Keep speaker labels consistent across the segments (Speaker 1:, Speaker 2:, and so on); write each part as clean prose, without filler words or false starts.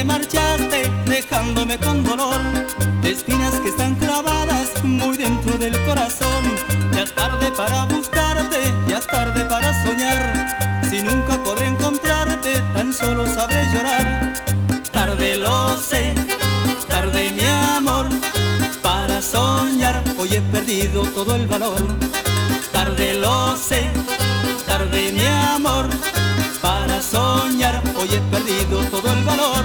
Speaker 1: te marchaste dejándome con dolor, espinas que están clavadas muy dentro del corazón. Ya es tarde para buscarte, ya es tarde para soñar. Si nunca podré encontrarte, tan solo sabré llorar. Tarde lo sé, tarde mi amor, para soñar. Hoy he perdido todo el valor. Tarde lo sé, tarde mi amor, para soñar. Hoy he perdido todo el valor.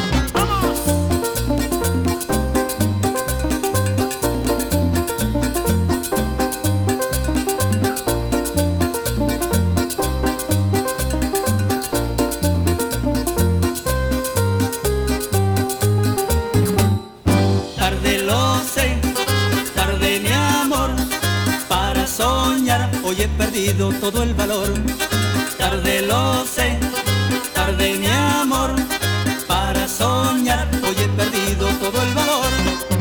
Speaker 1: Tarde lo sé, tarde mi amor, para soñar. Hoy he perdido todo el valor. Tarde lo sé, tarde mi amor, para soñar. Hoy he perdido todo el valor.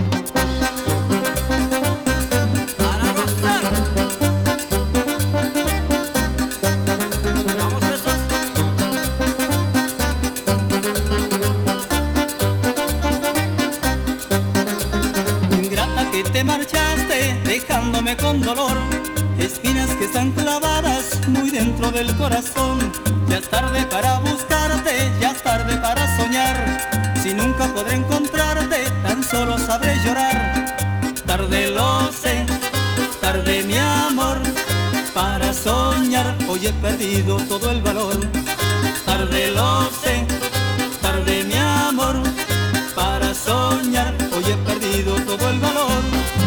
Speaker 1: Para gozar. Vamos esos. Ingrata que te marchaste dejándome con dolor, espinas que están clavadas muy dentro del corazón. Ya es tarde para buscarte, ya es tarde para soñar. Si nunca podré encontrarte, tan solo sabré llorar. Tarde lo sé, tarde mi amor, para soñar. Hoy he perdido todo el valor. Tarde lo sé, tarde mi amor, para soñar. Hoy he perdido todo el valor.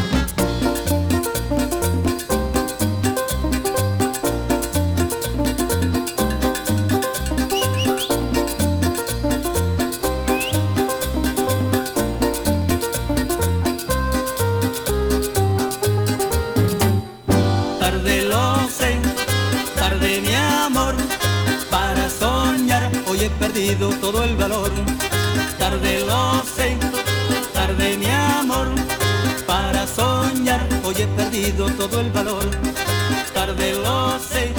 Speaker 1: Tarde lo sé, tarde mi amor, para soñar. Hoy he perdido todo el valor. Tarde lo sé, tarde mi amor, para soñar. Hoy he perdido todo el valor. Tarde lo sé,